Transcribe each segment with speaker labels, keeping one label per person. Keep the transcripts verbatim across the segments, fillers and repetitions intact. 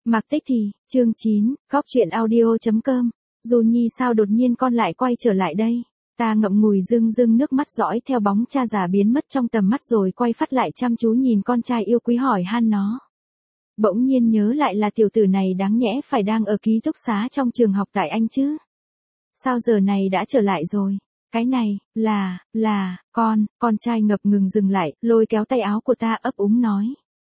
Speaker 1: Mặc tích thì, chương chín, góc chuyện audio.com. Dù Nhi sao đột nhiên con lại quay trở lại đây? Ta ngậm ngùi rưng rưng nước mắt dõi theo bóng cha già biến mất trong tầm mắt rồi quay phát lại chăm chú nhìn con trai yêu quý hỏi han nó. Bỗng nhiên nhớ lại là tiểu tử này đáng nhẽ phải đang ở ký túc xá trong trường học tại Anh chứ. Sao giờ này đã trở lại rồi? Cái này, là, là, con, con trai ngập ngừng dừng lại, lôi kéo tay áo của ta ấp úng nói.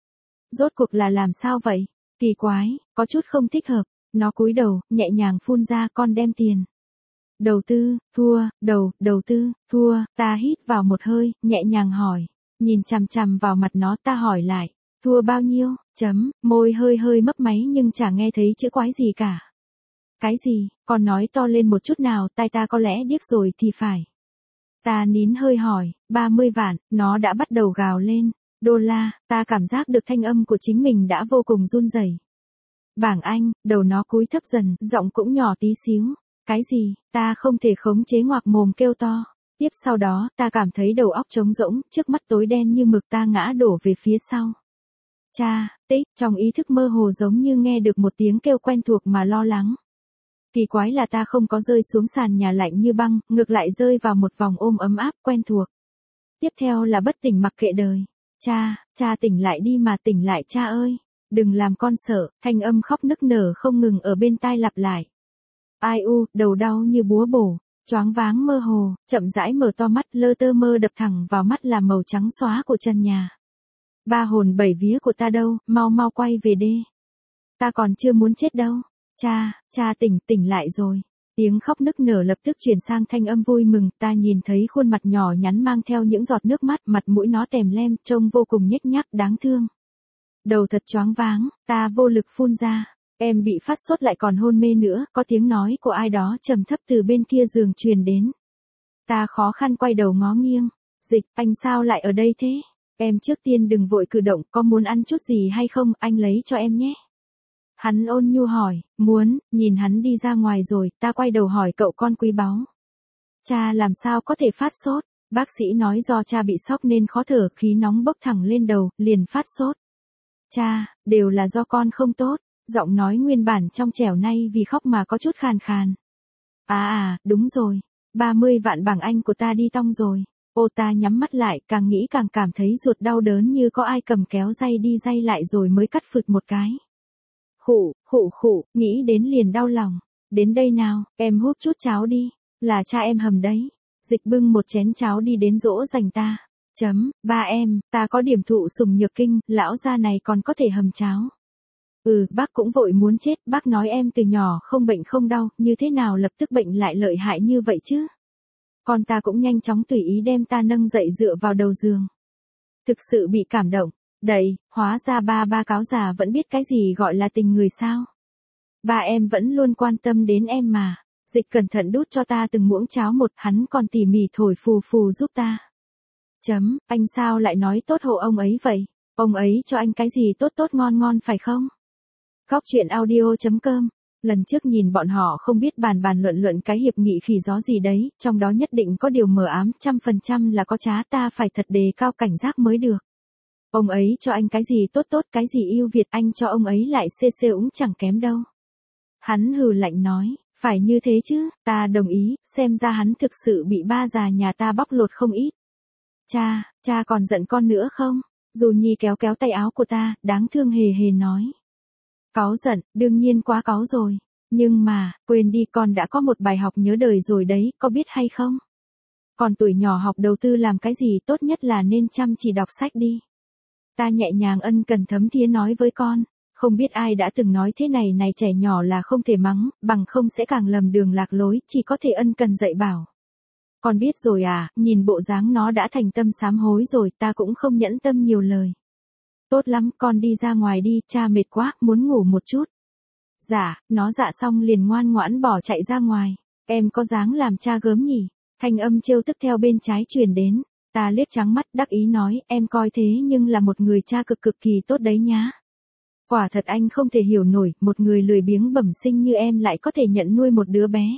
Speaker 1: Rốt cuộc là làm sao vậy? Kỳ quái, có chút không thích hợp, nó cúi đầu, nhẹ nhàng phun ra con đem tiền. Đầu tư, thua, đầu, đầu tư, thua, ta hít vào một hơi, nhẹ nhàng hỏi, nhìn chằm chằm vào mặt nó ta hỏi lại, thua bao nhiêu, chấm, môi hơi hơi mấp máy nhưng chả nghe thấy chữ quái gì cả. Cái gì, con nói to lên một chút nào, tai ta có lẽ điếc rồi thì phải. Ta nín hơi hỏi, ba mươi vạn, nó đã bắt đầu gào lên. Đô la, ta cảm giác được thanh âm của chính mình đã vô cùng run rẩy. Bảng Anh, đầu nó cúi thấp dần, giọng cũng nhỏ tí xíu. Cái gì, ta không thể khống chế ngoạc mồm kêu to. Tiếp sau đó, ta cảm thấy đầu óc trống rỗng, trước mắt tối đen như mực ta ngã đổ về phía sau. Cha, tích, trong ý thức mơ hồ giống như nghe được một tiếng kêu quen thuộc mà lo lắng. Kỳ quái là ta không có rơi xuống sàn nhà lạnh như băng, ngược lại rơi vào một vòng ôm ấm áp quen thuộc. Tiếp theo là bất tỉnh mặc kệ đời. Cha, cha tỉnh lại đi mà tỉnh lại cha ơi. Đừng làm con sợ, thanh âm khóc nức nở không ngừng ở bên tai lặp lại. Ai u, đầu đau như búa bổ, choáng váng mơ hồ, chậm rãi mở to mắt lơ tơ mơ đập thẳng vào mắt là màu trắng xóa của trần nhà. Ba hồn bảy vía của ta đâu, mau mau quay về đê. Ta còn chưa muốn chết đâu. Cha, cha tỉnh, tỉnh lại rồi. Tiếng khóc nức nở lập tức chuyển sang thanh âm vui mừng, ta nhìn thấy khuôn mặt nhỏ nhắn mang theo những giọt nước mắt, mặt mũi nó tèm lem, trông vô cùng nhếch nhác đáng thương. Đầu thật choáng váng, ta vô lực phun ra, em bị phát sốt lại còn hôn mê nữa, có tiếng nói của ai đó trầm thấp từ bên kia giường truyền đến. Ta khó khăn quay đầu ngó nghiêng, Dịch, anh sao lại ở đây thế? Em trước tiên đừng vội cử động, có muốn ăn chút gì hay không, anh lấy cho em nhé. Hắn ôn nhu hỏi, muốn, nhìn hắn đi ra ngoài rồi, ta quay đầu hỏi cậu con quý báu. Cha làm sao có thể phát sốt? Bác sĩ nói do cha bị sốc nên khó thở, khí nóng bốc thẳng lên đầu, liền phát sốt. Cha, đều là do con không tốt, giọng nói nguyên bản trong trẻo nay vì khóc mà có chút khàn khàn. À à, đúng rồi, ba mươi vạn bảng Anh của ta đi tong rồi. Ô ta nhắm mắt lại, càng nghĩ càng cảm thấy ruột đau đớn như có ai cầm kéo day đi day lại rồi mới cắt phượt một cái. Khụ, khụ khụ, nghĩ đến liền đau lòng. Đến đây nào, em húp chút cháo đi, là cha em hầm đấy. Dịch bưng một chén cháo đi đến dỗ dành ta. Chấm, ba em, ta có điểm thụ sùng nhược kinh, lão gia này còn có thể hầm cháo. Ừ, bác cũng vội muốn chết, bác nói em từ nhỏ không bệnh không đau, như thế nào lập tức bệnh lại lợi hại như vậy chứ? Con ta cũng nhanh chóng tùy ý đem ta nâng dậy dựa vào đầu giường. Thực sự bị cảm động. Đậy, hóa ra ba ba cáo già vẫn biết cái gì gọi là tình người sao. Ba em vẫn luôn quan tâm đến em mà. Dịch cẩn thận đút cho ta từng muỗng cháo một, hắn còn tỉ mỉ thổi phù phù giúp ta. Chấm, anh sao lại nói tốt hộ ông ấy vậy? Ông ấy cho anh cái gì tốt tốt ngon ngon phải không? Góc chuyện audio.com. Lần trước nhìn bọn họ không biết bàn bàn luận luận cái hiệp nghị khỉ gió gì đấy, trong đó nhất định có điều mờ ám, trăm phần trăm là có trá, ta phải thật đề cao cảnh giác mới được. Ông ấy cho anh cái gì tốt tốt, cái gì ưu việt, anh cho ông ấy lại xê xê cũng chẳng kém đâu. Hắn hừ lạnh nói, phải như thế chứ, ta đồng ý, xem ra hắn thực sự bị ba già nhà ta bóc lột không ít. Cha, cha còn giận con nữa không? Dù Nhi kéo kéo tay áo của ta, đáng thương hề hề nói. Cáu giận, đương nhiên quá cáu rồi. Nhưng mà, quên đi, con đã có một bài học nhớ đời rồi đấy, có biết hay không? Còn tuổi nhỏ học đầu tư làm cái gì, tốt nhất là nên chăm chỉ đọc sách đi. Ta nhẹ nhàng ân cần thấm thía nói với con, không biết ai đã từng nói thế này này, trẻ nhỏ là không thể mắng, bằng không sẽ càng lầm đường lạc lối, chỉ có thể ân cần dạy bảo. Con biết rồi à, nhìn bộ dáng nó đã thành tâm sám hối rồi, ta cũng không nhẫn tâm nhiều lời. Tốt lắm, con đi ra ngoài đi, cha mệt quá, muốn ngủ một chút. Dạ, nó dạ xong liền ngoan ngoãn bỏ chạy ra ngoài. Em có dáng làm cha gớm nhỉ? Thanh âm trêu tức theo bên trái truyền đến. Ta liếc trắng mắt đắc ý nói, em coi thế nhưng là một người cha cực cực kỳ tốt đấy nhá. Quả thật anh không thể hiểu nổi, một người lười biếng bẩm sinh như em lại có thể nhận nuôi một đứa bé.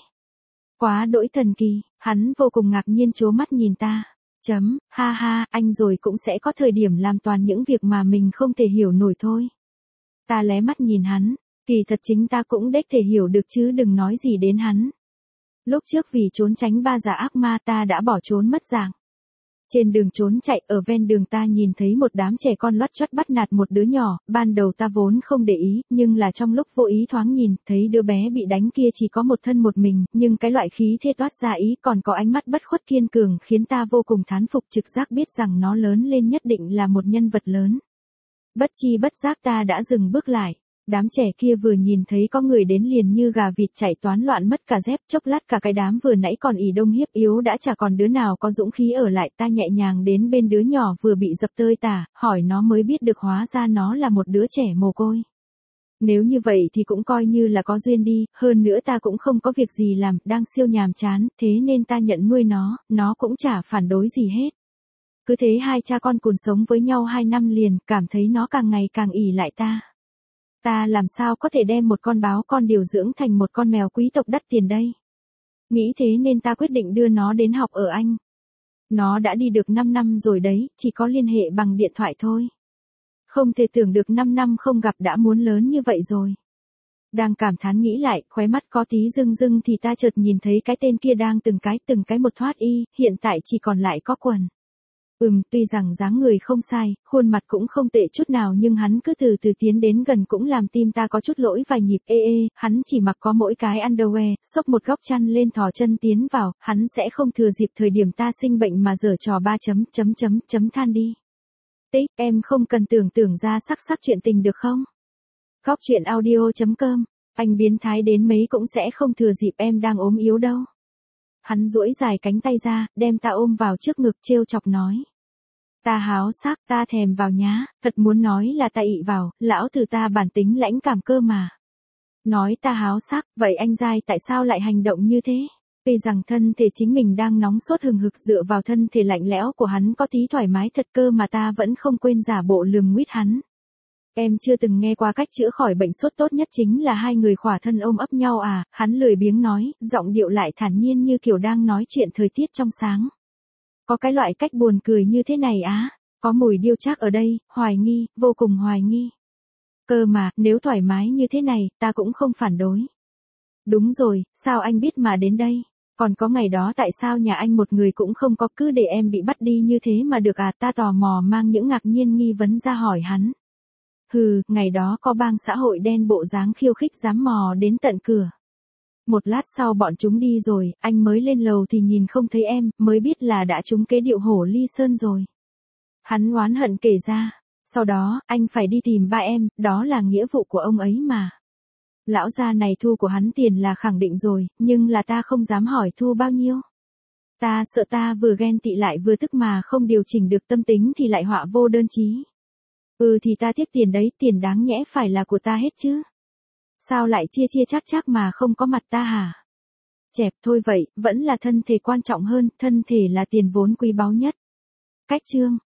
Speaker 1: Quá đỗi thần kỳ, hắn vô cùng ngạc nhiên trố mắt nhìn ta. Chấm, ha ha, anh rồi cũng sẽ có thời điểm làm toàn những việc mà mình không thể hiểu nổi thôi. Ta lé mắt nhìn hắn, Kỳ thật chính ta cũng đếch thể hiểu được chứ đừng nói gì đến hắn. Lúc trước vì trốn tránh ba già ác ma ta đã bỏ trốn mất dạng. Trên đường trốn chạy ở ven đường ta nhìn thấy một đám trẻ con lót chót bắt nạt một đứa nhỏ, ban đầu ta vốn không để ý, nhưng là trong lúc vô ý thoáng nhìn, thấy đứa bé bị đánh kia chỉ có một thân một mình, nhưng cái loại khí thế toát ra ý còn có ánh mắt bất khuất kiên cường khiến ta vô cùng thán phục trực giác biết rằng nó lớn lên nhất định là một nhân vật lớn. Bất chi bất giác ta đã dừng bước lại. Đám trẻ kia vừa nhìn thấy có người đến liền như gà vịt chạy toán loạn mất cả dép, chốc lát cả cái đám vừa nãy còn ỉ đông hiếp yếu đã chả còn đứa nào có dũng khí ở lại. Ta nhẹ nhàng đến bên đứa nhỏ vừa bị dập tơi tả, hỏi nó mới biết được hóa ra nó là một đứa trẻ mồ côi. Nếu như vậy thì cũng coi như là có duyên đi, hơn nữa ta cũng không có việc gì làm, đang siêu nhàm chán, thế nên ta nhận nuôi nó, nó cũng chả phản đối gì hết. Cứ thế hai cha con cùng sống với nhau hai năm liền, cảm thấy nó càng ngày càng ỉ lại ta. Ta làm sao có thể đem một con báo con điều dưỡng thành một con mèo quý tộc đắt tiền đây? Nghĩ thế nên ta quyết định đưa nó đến học ở Anh. Nó đã đi được năm năm rồi đấy, chỉ có liên hệ bằng điện thoại thôi. Không thể tưởng được năm năm không gặp đã muốn lớn như vậy rồi. Đang cảm thán nghĩ lại, khóe mắt có tí rưng rưng thì ta chợt nhìn thấy cái tên kia đang từng cái từng cái một thoát y, hiện tại chỉ còn lại có quần. Ừm, tuy rằng dáng người không sai, khuôn mặt cũng không tệ chút nào nhưng hắn cứ từ từ tiến đến gần cũng làm tim ta có chút lỗi vài nhịp. Ê ê, hắn chỉ mặc có mỗi cái underwear, xốc một góc chăn lên thò chân tiến vào, hắn sẽ không thừa dịp thời điểm ta sinh bệnh mà giở trò ba chấm chấm chấm chấm than đi. Tích, em không cần tưởng tưởng ra sắc sắc chuyện tình được không? Góc chuyện audio chấm com, anh biến thái đến mấy cũng sẽ không thừa dịp em đang ốm yếu đâu. Hắn duỗi dài cánh tay ra, đem ta ôm vào trước ngực trêu chọc nói. Ta háo sắc, ta thèm vào nhá, thật muốn nói là ta ị vào, lão từ ta bản tính lãnh cảm cơ mà. Nói ta háo sắc, vậy anh giai tại sao lại hành động như thế? Vì rằng thân thể chính mình đang nóng sốt hừng hực dựa vào thân thể lạnh lẽo của hắn có tí thoải mái thật cơ mà ta vẫn không quên giả bộ lườm nguýt hắn. Em chưa từng nghe qua cách chữa khỏi bệnh sốt tốt nhất chính là hai người khỏa thân ôm ấp nhau à, hắn lười biếng nói, giọng điệu lại thản nhiên như kiểu đang nói chuyện thời tiết trong sáng. Có cái loại cách buồn cười như thế này á, có mùi điêu trác ở đây, hoài nghi, vô cùng hoài nghi. Cơ mà, nếu thoải mái như thế này, ta cũng không phản đối. Đúng rồi, sao anh biết mà đến đây? Còn có ngày đó tại sao nhà anh một người cũng không có cứ để em bị bắt đi như thế mà được à, ta tò mò mang những ngạc nhiên nghi vấn ra hỏi hắn. Hừ, ngày đó có bang xã hội đen bộ dáng khiêu khích dám mò đến tận cửa. Một lát sau bọn chúng đi rồi, anh mới lên lầu thì nhìn không thấy em, mới biết là đã trúng kế điệu hổ ly sơn rồi. Hắn oán hận kể ra, sau đó, anh phải đi tìm ba em, đó là nghĩa vụ của ông ấy mà. Lão gia này thu của hắn tiền là khẳng định rồi, nhưng là ta không dám hỏi thu bao nhiêu. Ta sợ ta vừa ghen tị lại vừa tức mà không điều chỉnh được tâm tính thì lại họa vô đơn chí. Ừ thì ta tiếc tiền đấy, tiền đáng nhẽ phải là của ta hết chứ. Sao lại chia chia chắc chắc mà không có mặt ta hả? Chẹp thôi vậy, vẫn là thân thể quan trọng hơn, thân thể là tiền vốn quý báu nhất. Cách chương